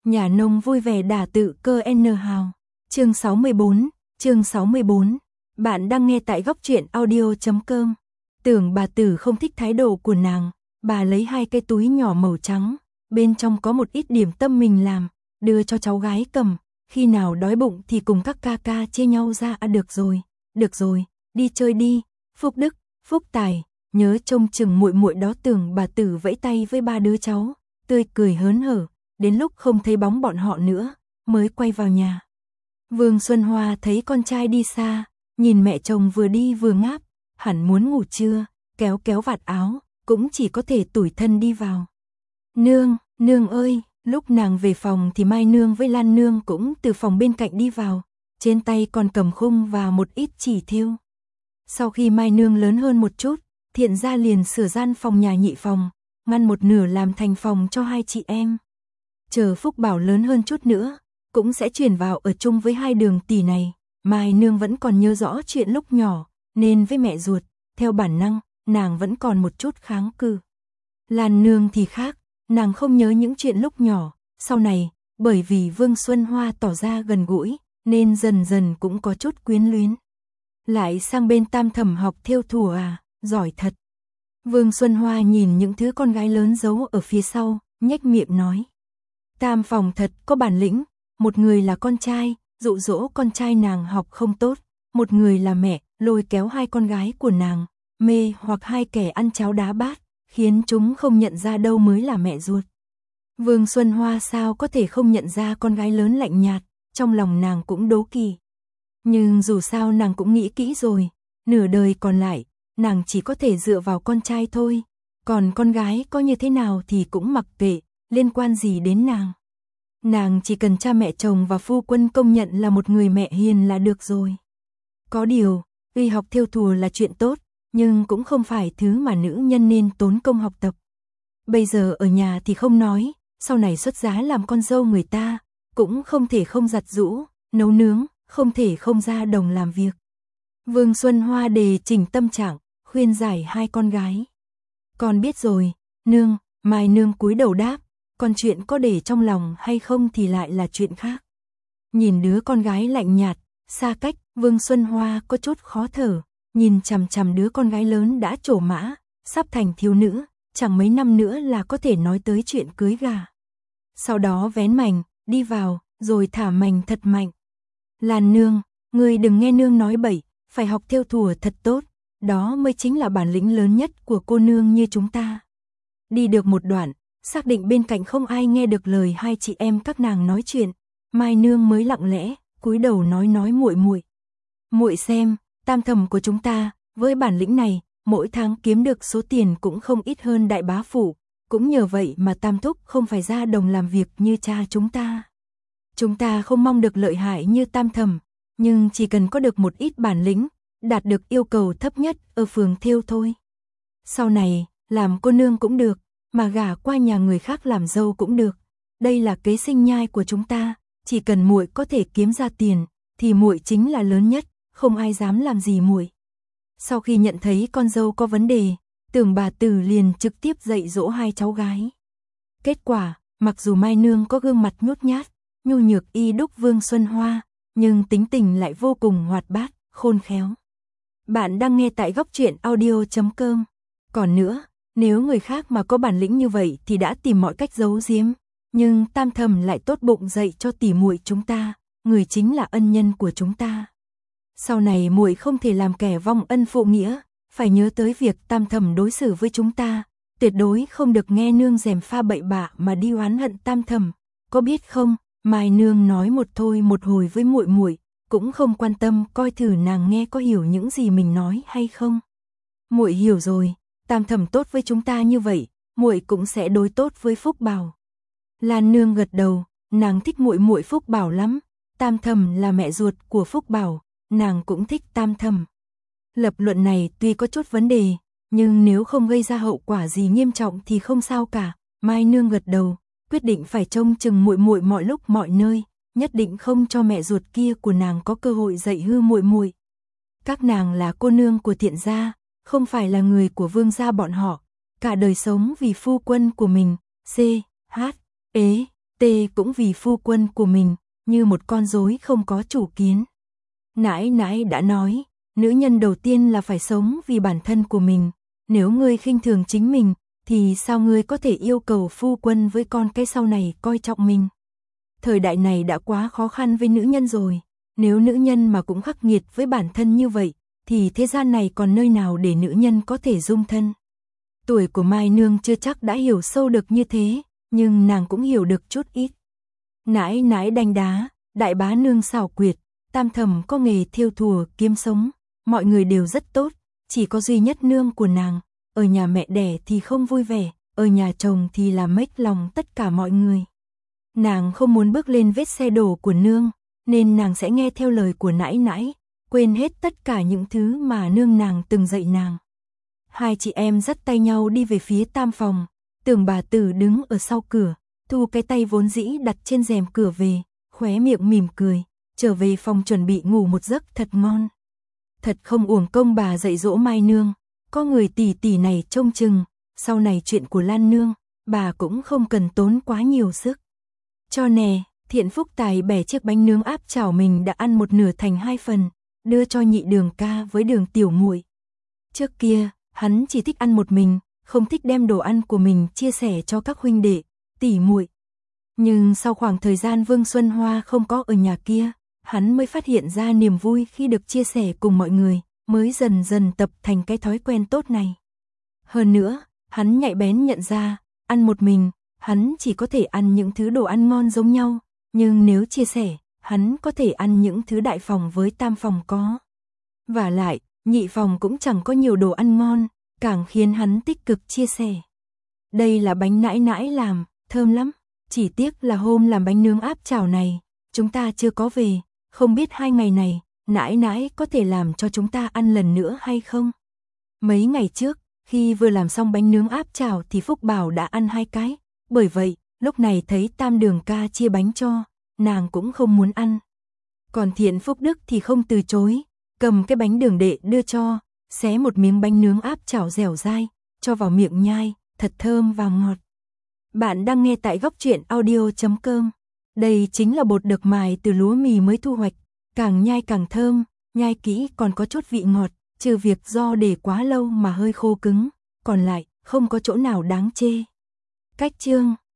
Nhà nông vui vẻ đả tự cơ N hào. Chương 64. Bạn đang nghe tại góc truyện audio.com. Tưởng bà Tử không thích thái độ của nàng, bà lấy 2 cái túi nhỏ màu trắng, bên trong có một ít điểm tâm mình làm, đưa cho cháu gái cầm, khi nào đói bụng thì cùng các ca ca chia nhau ra. Được rồi, đi chơi đi, Phúc Đức, Phúc Tài, nhớ trông chừng muội muội đó. Tưởng bà Tử vẫy tay với 3 đứa cháu, tươi cười hớn hở, đến lúc không thấy bóng bọn họ nữa, mới quay vào nhà. Vương Xuân Hoa thấy con trai đi xa, nhìn mẹ chồng vừa đi vừa ngáp, hẳn muốn ngủ trưa, kéo kéo vạt áo, cũng chỉ có thể tủi thân đi vào. Nương ơi, lúc nàng về phòng thì Mai nương với Lan nương cũng từ phòng bên cạnh đi vào, trên tay còn cầm khung và một ít chỉ thêu. Sau khi Mai nương lớn hơn một chút, Thiện gia liền sửa gian phòng nhà nhị phòng, ngăn một nửa làm thành phòng cho 2 chị em. Chờ Phúc Bảo lớn hơn chút nữa, cũng sẽ chuyển vào ở chung với 2 Đường tỷ này. Mai nương vẫn còn nhớ rõ chuyện lúc nhỏ, nên với mẹ ruột, theo bản năng, nàng vẫn còn một chút kháng cự. Lan nương thì khác, nàng không nhớ những chuyện lúc nhỏ, sau này, bởi vì Vương Xuân Hoa tỏ ra gần gũi, nên dần dần cũng có chút quyến luyến. Lại sang bên Tam Thẩm học thêu thùa à, giỏi thật. Vương Xuân Hoa nhìn những thứ con gái lớn giấu ở phía sau, nhếch miệng nói. Tam phòng thật có bản lĩnh, một người là con trai, dụ dỗ con trai nàng học không tốt, một người là mẹ, lôi kéo 2 con gái của nàng, mê hoặc 2 kẻ ăn cháo đá bát, khiến chúng không nhận ra đâu mới là mẹ ruột. Vương Xuân Hoa sao có thể không nhận ra con gái lớn lạnh nhạt, trong lòng nàng cũng đố kỵ. Nhưng dù sao nàng cũng nghĩ kỹ rồi, nửa đời còn lại, nàng chỉ có thể dựa vào con trai thôi, còn con gái có như thế nào thì cũng mặc kệ, liên quan gì đến nàng. Nàng chỉ cần cha mẹ chồng và phu quân công nhận là một người mẹ hiền là được rồi. Có điều, tuy học thêu thùa là chuyện tốt, nhưng cũng không phải thứ mà nữ nhân nên tốn công học tập. Bây giờ ở nhà thì không nói, sau này xuất giá làm con dâu người ta, cũng không thể không giặt giũ, nấu nướng, không thể không ra đồng làm việc. Vương Xuân Hoa đề chỉnh tâm trạng, khuyên giải 2 con gái. Con biết rồi, nương. Mai nương cúi đầu đáp, còn chuyện có để trong lòng hay không thì lại là chuyện khác. Nhìn đứa con gái lạnh nhạt, xa cách, Vương Xuân Hoa có chút khó thở, nhìn chằm chằm đứa con gái lớn đã trổ mã, sắp thành thiếu nữ, chẳng mấy năm nữa là có thể nói tới chuyện cưới gà. Sau đó vén mành, đi vào, rồi thả mành thật mạnh. Lan nương, ngươi đừng nghe nương nói bậy, phải học thêu thùa thật tốt, đó mới chính là bản lĩnh lớn nhất của cô nương như chúng ta. Đi được một đoạn, xác định bên cạnh không ai nghe được lời 2 chị em các nàng nói chuyện, Mai nương mới lặng lẽ cúi đầu nói muội xem, Tam Thẩm của chúng ta, với bản lĩnh này, mỗi tháng kiếm được số tiền cũng không ít hơn đại bá phủ, cũng nhờ vậy mà Tam thúc không phải ra đồng làm việc như cha chúng ta. Chúng ta không mong được lợi hại như Tam Thẩm, nhưng chỉ cần có được một ít bản lĩnh, đạt được yêu cầu thấp nhất ở phường thêu thôi. Sau này, làm cô nương cũng được, mà gả qua nhà người khác làm dâu cũng được. Đây là kế sinh nhai của chúng ta, chỉ cần muội có thể kiếm ra tiền, thì muội chính là lớn nhất, không ai dám làm gì muội. Sau khi nhận thấy con dâu có vấn đề, Tưởng bà Tử liền trực tiếp dạy dỗ 2 cháu gái. Kết quả, mặc dù Mai nương có gương mặt nhút nhát, nhu nhược y đúc Vương Xuân Hoa, nhưng tính tình lại vô cùng hoạt bát, khôn khéo. Bạn đang nghe tại góc truyện audio.com. Còn nữa, nếu người khác mà có bản lĩnh như vậy thì đã tìm mọi cách giấu giếm, nhưng Tam Thẩm lại tốt bụng dạy cho tỷ muội chúng ta, người chính là ân nhân của chúng ta. Sau này muội không thể làm kẻ vong ân phụ nghĩa, phải nhớ tới việc Tam Thẩm đối xử với chúng ta, tuyệt đối không được nghe nương gièm pha bậy bạ mà đi oán hận Tam Thẩm, có biết không? Mai nương nói một thôi một hồi với muội, cũng không quan tâm coi thử nàng nghe có hiểu những gì mình nói hay không. Muội hiểu rồi. Tam Thẩm tốt với chúng ta như vậy, muội cũng sẽ đối tốt với Phúc Bảo. Lan nương gật đầu, nàng thích muội Phúc Bảo lắm. Tam Thẩm là mẹ ruột của Phúc Bảo, nàng cũng thích Tam Thẩm. Lập luận này tuy có chút vấn đề, nhưng nếu không gây ra hậu quả gì nghiêm trọng thì không sao cả. Mai nương gật đầu, quyết định phải trông chừng muội mọi lúc mọi nơi, nhất định không cho mẹ ruột kia của nàng có cơ hội dạy hư muội. Các nàng là cô nương của Thiện gia, không phải là người của Vương gia bọn họ, cả đời sống vì phu quân của mình, Tê cũng vì phu quân của mình, như một con rối không có chủ kiến. Nãi nãi đã nói, nữ nhân đầu tiên là phải sống vì bản thân của mình, nếu ngươi khinh thường chính mình, thì sao ngươi có thể yêu cầu phu quân với con cái sau này coi trọng mình. Thời đại này đã quá khó khăn với nữ nhân rồi, nếu nữ nhân mà cũng khắc nghiệt với bản thân như vậy, thì thế gian này còn nơi nào để nữ nhân có thể dung thân. Tuổi của Mai Nương chưa chắc đã hiểu sâu được như thế, nhưng nàng cũng hiểu được chút ít. Nãi nãi đanh đá, đại bá nương xảo quyệt, tam thẩm có nghề thêu thùa kiếm sống, mọi người đều rất tốt, chỉ có duy nhất nương của nàng, ở nhà mẹ đẻ thì không vui vẻ, ở nhà chồng thì làm mếch lòng tất cả mọi người. Nàng không muốn bước lên vết xe đổ của nương, nên nàng sẽ nghe theo lời của nãi nãi, quên hết tất cả những thứ mà nương nàng từng dạy nàng. Hai chị em dắt tay nhau đi về phía tam phòng, Tưởng bà Tử đứng ở sau cửa, thu cái tay vốn dĩ đặt trên rèm cửa về, khóe miệng mỉm cười, trở về phòng chuẩn bị ngủ một giấc thật ngon. Thật không uổng công bà dạy dỗ Mai Nương, có người tỷ tỷ này trông chừng, sau này chuyện của Lan Nương, bà cũng không cần tốn quá nhiều sức. Cho nè, Thiện Phúc Tài bẻ chiếc bánh nướng áp chảo mình đã ăn một nửa thành 2 phần, đưa cho Nhị Đường ca với Đường tiểu muội. Trước kia, hắn chỉ thích ăn một mình, không thích đem đồ ăn của mình chia sẻ cho các huynh đệ, tỷ muội. Nhưng sau khoảng thời gian Vương Xuân Hoa không có ở nhà kia, hắn mới phát hiện ra niềm vui khi được chia sẻ cùng mọi người, mới dần dần tập thành cái thói quen tốt này. Hơn nữa, hắn nhạy bén nhận ra, ăn một mình, hắn chỉ có thể ăn những thứ đồ ăn ngon giống nhau, nhưng nếu chia sẻ, hắn có thể ăn những thứ đại phòng với tam phòng có. Vả lại, nhị phòng cũng chẳng có nhiều đồ ăn ngon, càng khiến hắn tích cực chia sẻ. Đây là bánh nãi nãi làm, thơm lắm, chỉ tiếc là hôm làm bánh nướng áp chảo này, chúng ta chưa có về, không biết 2 ngày này, nãi nãi có thể làm cho chúng ta ăn lần nữa hay không? Mấy ngày trước, khi vừa làm xong bánh nướng áp chảo thì Phúc Bảo đã ăn 2 cái, bởi vậy, lúc này thấy Tam Đường ca chia bánh cho, nàng cũng không muốn ăn. Còn Thiện Phúc Đức thì không từ chối, cầm cái bánh Đường đệ đưa cho, xé một miếng bánh nướng áp chảo dẻo dai, cho vào miệng nhai, thật thơm và ngọt. Bạn đang nghe tại góc truyện audio.com. Đây chính là bột được mài từ lúa mì mới thu hoạch, càng nhai càng thơm, nhai kỹ còn có chút vị ngọt, trừ việc do để quá lâu mà hơi khô cứng, còn lại không có chỗ nào đáng chê. Cách chương